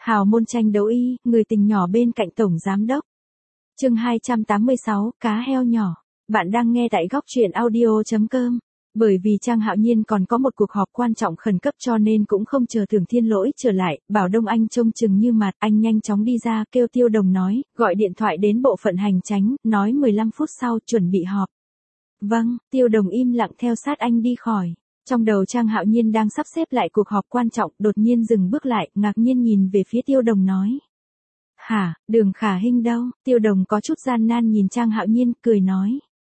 Hào môn tranh đấu y, người tình nhỏ bên cạnh tổng giám đốc. Chương 286, cá heo nhỏ. Bạn đang nghe tại góc truyện audio.com. Bởi vì Trang Hạo Nhiên còn có một cuộc họp quan trọng khẩn cấp cho nên cũng không chờ Tưởng Thiên Lỗi trở lại, bảo Đông Anh trông chừng như mặt, anh nhanh chóng đi ra kêu Tiêu Đồng nói, gọi điện thoại đến bộ phận hành chánh, nói 15 phút sau chuẩn bị họp. Vâng, Tiêu Đồng im lặng theo sát anh đi khỏi. Trong đầu Trang Hạo Nhiên đang sắp xếp lại cuộc họp quan trọng, đột nhiên dừng bước lại, ngạc nhiên nhìn về phía Tiêu Đồng nói. Hả, Đường Khả Hinh đâu? Tiêu Đồng có chút gian nan nhìn Trang Hạo Nhiên, cười nói.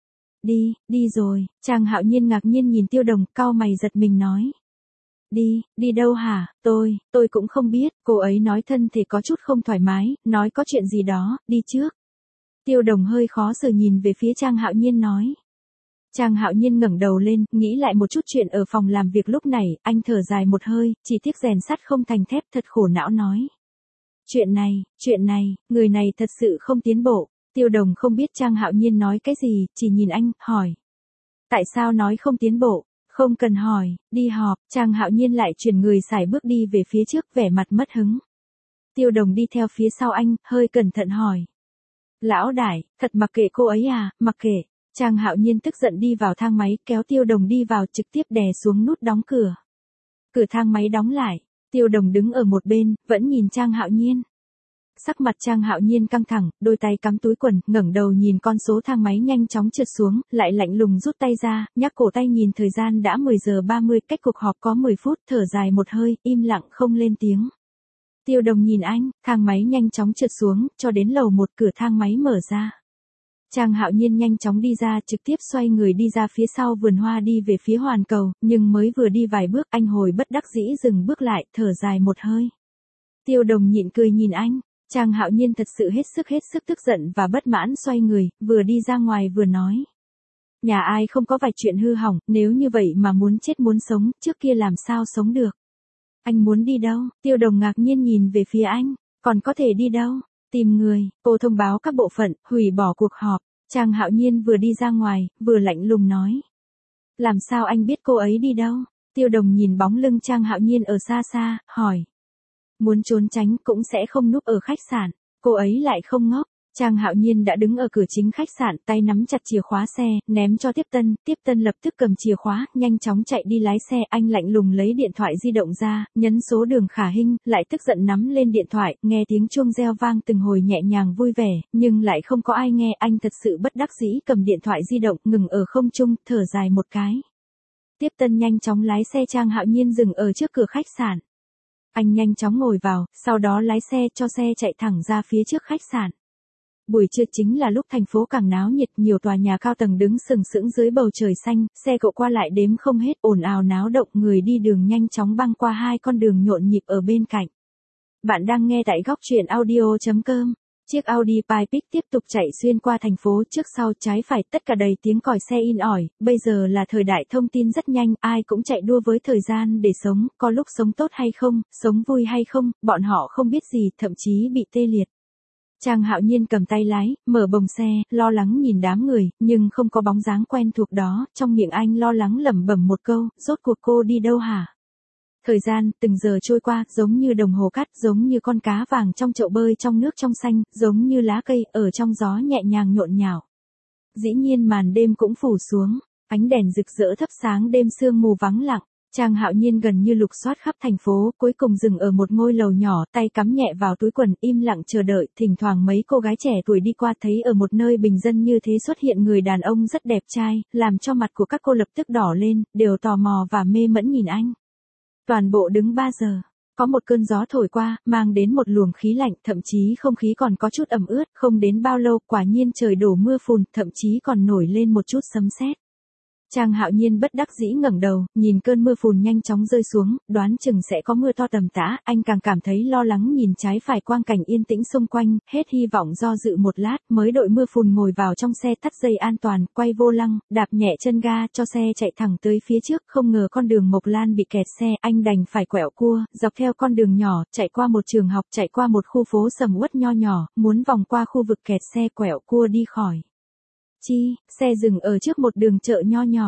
Đi rồi. Trang Hạo Nhiên ngạc nhiên nhìn Tiêu Đồng, cau mày giật mình nói. Đi đâu hả? Tôi cũng không biết, cô ấy nói thân thể có chút không thoải mái, nói có chuyện gì đó, đi trước. Tiêu Đồng hơi khó xử nhìn về phía Trang Hạo Nhiên nói. Trang Hạo Nhiên ngẩng đầu lên, nghĩ lại một chút chuyện ở phòng làm việc lúc này, anh thở dài một hơi, chỉ tiếc rèn sắt không thành thép, thật khổ não nói. Chuyện này, người này thật sự không tiến bộ. Tiêu Đồng không biết Trang Hạo Nhiên nói cái gì, chỉ nhìn anh, hỏi. Tại sao nói không tiến bộ? Không cần hỏi, đi họp. Trang Hạo Nhiên lại chuyển người sải bước đi về phía trước, vẻ mặt mất hứng. Tiêu Đồng đi theo phía sau anh, hơi cẩn thận hỏi. Lão đại, thật mặc kệ cô ấy à? Mặc kệ. Trang Hạo Nhiên tức giận đi vào thang máy, kéo Tiêu Đồng đi vào, trực tiếp đè xuống nút đóng cửa. Cửa thang máy đóng lại, Tiêu Đồng đứng ở một bên, vẫn nhìn Trang Hạo Nhiên. Sắc mặt Trang Hạo Nhiên căng thẳng, đôi tay cắm túi quần, ngẩng đầu nhìn con số thang máy nhanh chóng trượt xuống, lại lạnh lùng rút tay ra, nhắc cổ tay nhìn thời gian đã 10 giờ 30, cách cuộc họp có 10 phút, thở dài một hơi, im lặng không lên tiếng. Tiêu Đồng nhìn anh, thang máy nhanh chóng trượt xuống, cho đến lầu 1, cửa thang máy mở ra. Trang Hạo Nhiên nhanh chóng đi ra, trực tiếp xoay người đi ra phía sau vườn hoa đi về phía hoàn cầu, nhưng mới vừa đi vài bước, anh hồi bất đắc dĩ dừng bước lại, thở dài một hơi. Tiêu Đồng nhịn cười nhìn anh. Trang Hạo Nhiên thật sự hết sức tức giận và bất mãn, xoay người, vừa đi ra ngoài vừa nói. Nhà ai không có vài chuyện hư hỏng, nếu như vậy mà muốn chết muốn sống, trước kia làm sao sống được. Anh muốn đi đâu? Tiêu Đồng ngạc nhiên nhìn về phía anh, còn có thể đi đâu? Tìm người, cô thông báo các bộ phận, hủy bỏ cuộc họp. Trang Hạo Nhiên vừa đi ra ngoài, vừa lạnh lùng nói. Làm sao anh biết cô ấy đi đâu? Tiêu Đồng nhìn bóng lưng Trang Hạo Nhiên ở xa xa, hỏi. Muốn trốn tránh cũng sẽ không núp ở khách sạn, cô ấy lại không ngốc. Trang Hạo Nhiên đã đứng ở cửa chính khách sạn, tay nắm chặt chìa khóa xe, ném cho Tiếp Tân lập tức cầm chìa khóa, nhanh chóng chạy đi lái xe, anh lạnh lùng lấy điện thoại di động ra, nhấn số Đường Khả Hinh, lại tức giận nắm lên điện thoại, nghe tiếng chuông reo vang từng hồi nhẹ nhàng vui vẻ, nhưng lại không có ai nghe, anh thật sự bất đắc dĩ cầm điện thoại di động, ngừng ở không trung, thở dài một cái. Tiếp Tân nhanh chóng lái xe Trang Hạo Nhiên dừng ở trước cửa khách sạn. Anh nhanh chóng ngồi vào, sau đó lái xe cho xe chạy thẳng ra phía trước khách sạn. Buổi trưa chính là lúc thành phố càng náo nhiệt, nhiều tòa nhà cao tầng đứng sừng sững dưới bầu trời xanh, xe cộ qua lại đếm không hết, ồn ào náo động, người đi đường nhanh chóng băng qua hai con đường nhộn nhịp ở bên cạnh. Bạn đang nghe tại góc truyện audio.com. Chiếc Audi Pipic tiếp tục chạy xuyên qua thành phố, trước sau trái phải tất cả đầy tiếng còi xe in ỏi, bây giờ là thời đại thông tin rất nhanh, ai cũng chạy đua với thời gian để sống, có lúc sống tốt hay không, sống vui hay không, bọn họ không biết gì, thậm chí bị tê liệt. Trang Hạo Nhiên cầm tay lái, mở bồng xe, lo lắng nhìn đám người, nhưng không có bóng dáng quen thuộc đó, trong miệng anh lo lắng lẩm bẩm một câu, rốt cuộc cô đi đâu hả? Thời gian, từng giờ trôi qua, giống như đồng hồ cát, giống như con cá vàng trong chậu bơi trong nước trong xanh, giống như lá cây, ở trong gió nhẹ nhàng nhộn nhạo. Dĩ nhiên màn đêm cũng phủ xuống, ánh đèn rực rỡ thắp sáng đêm sương mù vắng lặng. Trang Hạo Nhiên gần như lục soát khắp thành phố, cuối cùng dừng ở một ngôi lầu nhỏ, tay cắm nhẹ vào túi quần, im lặng chờ đợi, thỉnh thoảng mấy cô gái trẻ tuổi đi qua thấy ở một nơi bình dân như thế xuất hiện người đàn ông rất đẹp trai, làm cho mặt của các cô lập tức đỏ lên, đều tò mò và mê mẫn nhìn anh. Toàn bộ đứng 3 giờ, có một cơn gió thổi qua, mang đến một luồng khí lạnh, thậm chí không khí còn có chút ẩm ướt, không đến bao lâu, quả nhiên trời đổ mưa phùn, thậm chí còn nổi lên một chút sấm sét. Trang Hạo Nhiên bất đắc dĩ ngẩng đầu, nhìn cơn mưa phùn nhanh chóng rơi xuống, đoán chừng sẽ có mưa to tầm tã, anh càng cảm thấy lo lắng nhìn trái phải quang cảnh yên tĩnh xung quanh, hết hy vọng do dự một lát, mới đội mưa phùn ngồi vào trong xe thắt dây an toàn, quay vô lăng, đạp nhẹ chân ga cho xe chạy thẳng tới phía trước, không ngờ con đường Mộc Lan bị kẹt xe, anh đành phải quẹo cua, dọc theo con đường nhỏ, chạy qua một trường học, chạy qua một khu phố sầm uất nho nhỏ, muốn vòng qua khu vực kẹt xe quẹo cua đi khỏi. Xe dừng ở trước một đường chợ nho nhỏ.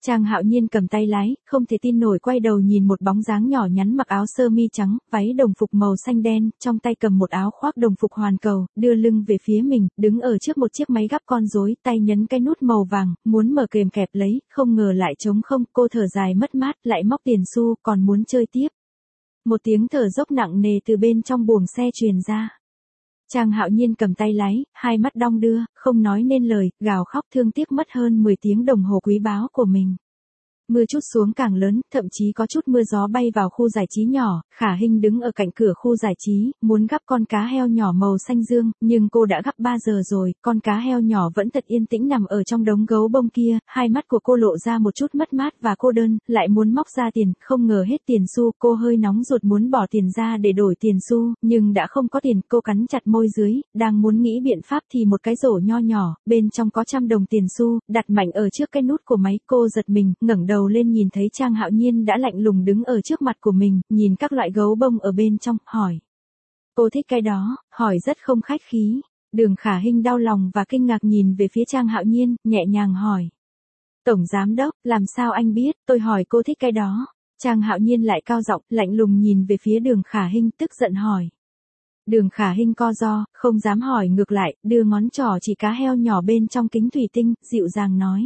Trang Hạo Nhiên cầm tay lái, không thể tin nổi quay đầu nhìn một bóng dáng nhỏ nhắn mặc áo sơ mi trắng, váy đồng phục màu xanh đen, trong tay cầm một áo khoác đồng phục hoàn cầu, đưa lưng về phía mình, đứng ở trước một chiếc máy gắp con rối, tay nhấn cái nút màu vàng, muốn mở kềm kẹp lấy, không ngờ lại trống không, cô thở dài mất mát, lại móc tiền xu, còn muốn chơi tiếp. Một tiếng thở dốc nặng nề từ bên trong buồng xe truyền ra. Trang Hạo Nhiên cầm tay lái, hai mắt đong đưa, không nói nên lời, gào khóc thương tiếc mất hơn 10 tiếng đồng hồ quý báu của mình. Mưa chút xuống càng lớn, thậm chí có chút mưa gió bay vào khu giải trí nhỏ, Khả Hinh đứng ở cạnh cửa khu giải trí, muốn gắp con cá heo nhỏ màu xanh dương, nhưng cô đã gắp 3 giờ rồi, con cá heo nhỏ vẫn thật yên tĩnh nằm ở trong đống gấu bông kia, hai mắt của cô lộ ra một chút mất mát và cô đơn, lại muốn móc ra tiền, không ngờ hết tiền xu, cô hơi nóng ruột muốn bỏ tiền ra để đổi tiền xu, nhưng đã không có tiền, cô cắn chặt môi dưới, đang muốn nghĩ biện pháp thì một cái rổ nho nhỏ, bên trong có 100 đồng tiền xu, đặt mạnh ở trước cái nút của máy, cô giật mình, ngẩng đầu lên nhìn thấy Trang Hạo Nhiên đã lạnh lùng đứng ở trước mặt của mình, nhìn các loại gấu bông ở bên trong, hỏi. Cô thích cái đó, hỏi rất không khách khí. Đường Khả Hinh đau lòng và kinh ngạc nhìn về phía Trang Hạo Nhiên, nhẹ nhàng hỏi. Tổng giám đốc, làm sao anh biết, tôi hỏi cô thích cái đó. Trang Hạo Nhiên lại cao giọng, lạnh lùng nhìn về phía Đường Khả Hinh, tức giận hỏi. Đường Khả Hinh co ro, không dám hỏi ngược lại, đưa ngón trỏ chỉ cá heo nhỏ bên trong kính thủy tinh, dịu dàng nói.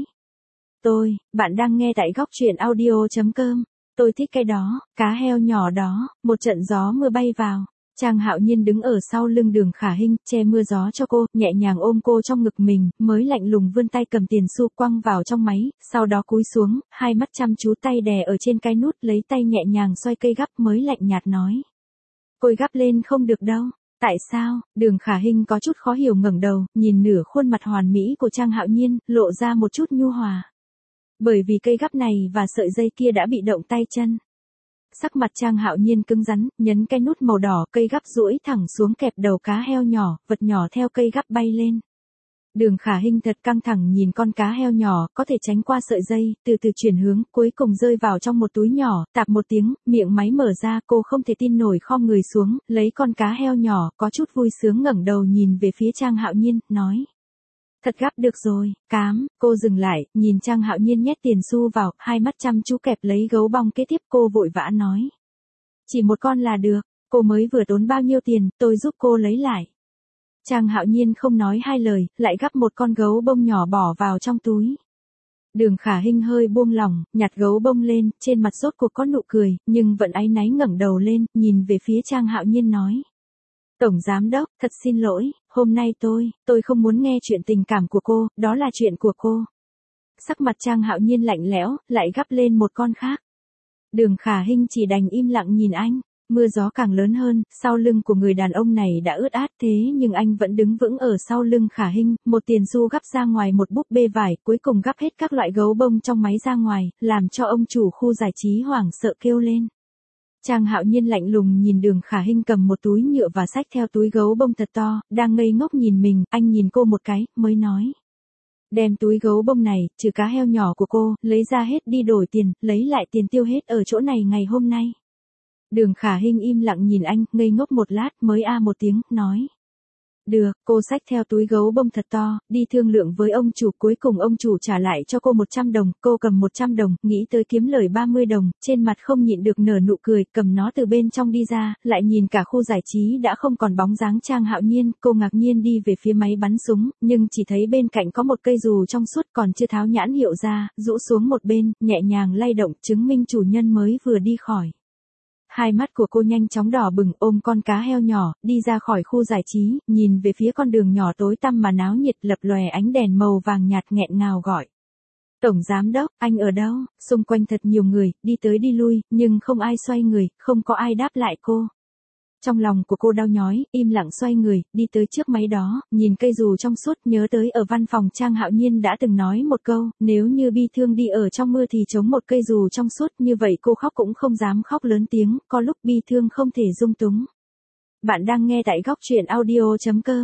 Bạn đang nghe tại góc truyện audio.com. Tôi thích cái đó, cá heo nhỏ đó, một trận gió mưa bay vào. Trang Hạo Nhiên đứng ở sau lưng Đường Khả Hinh, che mưa gió cho cô, nhẹ nhàng ôm cô trong ngực mình, mới lạnh lùng vươn tay cầm tiền xu quăng vào trong máy, sau đó cúi xuống, hai mắt chăm chú tay đè ở trên cái nút, lấy tay nhẹ nhàng xoay cây gắp mới lạnh nhạt nói. Côi gắp lên không được đâu. Tại sao? Đường Khả Hinh có chút khó hiểu ngẩng đầu, nhìn nửa khuôn mặt hoàn mỹ của Trang Hạo Nhiên, lộ ra một chút nhu hòa. Bởi vì cây gắp này và sợi dây kia đã bị động tay chân. Sắc mặt Trang Hạo Nhiên cứng rắn, nhấn cái nút màu đỏ, cây gắp duỗi thẳng xuống kẹp đầu cá heo nhỏ, vật nhỏ theo cây gắp bay lên. Đường Khả Hinh thật căng thẳng nhìn con cá heo nhỏ, có thể tránh qua sợi dây, từ từ chuyển hướng, cuối cùng rơi vào trong một túi nhỏ, tạp một tiếng, miệng máy mở ra, cô không thể tin nổi khom người xuống, lấy con cá heo nhỏ, có chút vui sướng ngẩng đầu nhìn về phía Trang Hạo Nhiên, nói. Thật gắp được rồi, cám, cô dừng lại, nhìn Trang Hạo Nhiên nhét tiền xu vào, hai mắt chăm chú kẹp lấy gấu bông kế tiếp cô vội vã nói. Chỉ một con là được, cô mới vừa tốn bao nhiêu tiền, tôi giúp cô lấy lại. Trang Hạo Nhiên không nói hai lời, lại gắp một con gấu bông nhỏ bỏ vào trong túi. Đường Khả Hinh hơi buông lỏng, nhặt gấu bông lên, trên mặt rốt cuộc có nụ cười, nhưng vẫn áy náy ngẩng đầu lên, nhìn về phía Trang Hạo Nhiên nói. Tổng giám đốc, thật xin lỗi, hôm nay tôi không muốn nghe chuyện tình cảm của cô, đó là chuyện của cô. Sắc mặt Trang Hạo Nhiên lạnh lẽo, lại gắp lên một con khác. Đường Khả Hinh chỉ đành im lặng nhìn anh, mưa gió càng lớn hơn, sau lưng của người đàn ông này đã ướt át thế nhưng anh vẫn đứng vững ở sau lưng Khả Hinh, một tiền xu gắp ra ngoài một búp bê vải, cuối cùng gắp hết các loại gấu bông trong máy ra ngoài, làm cho ông chủ khu giải trí hoảng sợ kêu lên. Trang Hạo Nhiên lạnh lùng nhìn Đường Khả Hinh cầm một túi nhựa và xách theo túi gấu bông thật to, đang ngây ngốc nhìn mình, anh nhìn cô một cái, mới nói. Đem túi gấu bông này, trừ cá heo nhỏ của cô, lấy ra hết đi đổi tiền, lấy lại tiền tiêu hết ở chỗ này ngày hôm nay. Đường Khả Hinh im lặng nhìn anh, ngây ngốc một lát, mới một tiếng, nói. Được, cô xách theo túi gấu bông thật to, đi thương lượng với ông chủ, cuối cùng ông chủ trả lại cho cô 100 đồng, cô cầm 100 đồng, nghĩ tới kiếm lời 30 đồng, trên mặt không nhịn được nở nụ cười, cầm nó từ bên trong đi ra, lại nhìn cả khu giải trí đã không còn bóng dáng Trang Hạo Nhiên, cô ngạc nhiên đi về phía máy bắn súng, nhưng chỉ thấy bên cạnh có một cây dù trong suốt còn chưa tháo nhãn hiệu ra, rũ xuống một bên, nhẹ nhàng lay động, chứng minh chủ nhân mới vừa đi khỏi. Hai mắt của cô nhanh chóng đỏ bừng, ôm con cá heo nhỏ, đi ra khỏi khu giải trí, nhìn về phía con đường nhỏ tối tăm mà náo nhiệt, lập lòe ánh đèn màu vàng nhạt, nghẹn ngào gọi. Tổng giám đốc, anh ở đâu? Xung quanh thật nhiều người, đi tới đi lui, nhưng không ai xoay người, không có ai đáp lại cô. Trong lòng của cô đau nhói, im lặng xoay người, đi tới trước máy đó, nhìn cây dù trong suốt, nhớ tới ở văn phòng Trang Hạo Nhiên đã từng nói một câu, nếu như bi thương đi ở trong mưa thì chống một cây dù trong suốt, như vậy cô khóc cũng không dám khóc lớn tiếng, có lúc bi thương không thể dung túng. Bạn đang nghe tại góc truyện audio.com.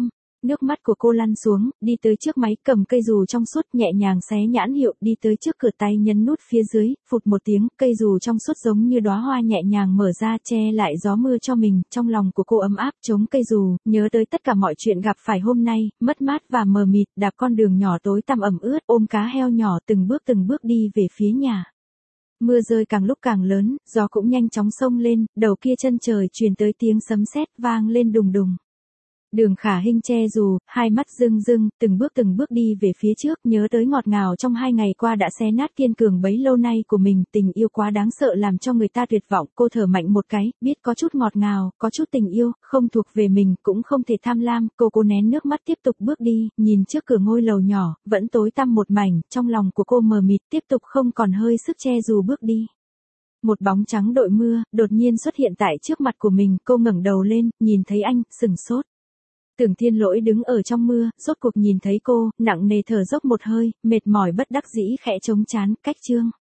Nước mắt của cô lăn xuống, đi tới trước máy cầm cây dù trong suốt nhẹ nhàng xé nhãn hiệu, đi tới trước cửa tay nhấn nút phía dưới, phụt một tiếng, cây dù trong suốt giống như đóa hoa nhẹ nhàng mở ra che lại gió mưa cho mình, trong lòng của cô ấm áp chống cây dù, nhớ tới tất cả mọi chuyện gặp phải hôm nay, mất mát và mờ mịt, đạp con đường nhỏ tối tăm ẩm ướt, ôm cá heo nhỏ từng bước đi về phía nhà. Mưa rơi càng lúc càng lớn, gió cũng nhanh chóng xông lên, đầu kia chân trời truyền tới tiếng sấm sét vang lên đùng đùng. Đường Khả Hinh che dù, hai mắt rưng rưng, từng bước đi về phía trước, nhớ tới ngọt ngào trong 2 ngày qua đã xé nát kiên cường bấy lâu nay của mình, tình yêu quá đáng sợ làm cho người ta tuyệt vọng, cô thở mạnh một cái, biết có chút ngọt ngào, có chút tình yêu, không thuộc về mình, cũng không thể tham lam, cô nén nước mắt tiếp tục bước đi, nhìn trước cửa ngôi lầu nhỏ, vẫn tối tăm một mảnh, trong lòng của cô mờ mịt, tiếp tục không còn hơi sức che dù bước đi. Một bóng trắng đội mưa, đột nhiên xuất hiện tại trước mặt của mình, cô ngẩng đầu lên, nhìn thấy anh, sừng sốt. Tưởng Thiên Lỗi đứng ở trong mưa, rốt cuộc nhìn thấy cô, nặng nề thở dốc một hơi, mệt mỏi bất đắc dĩ khẽ chống trán, cách chương.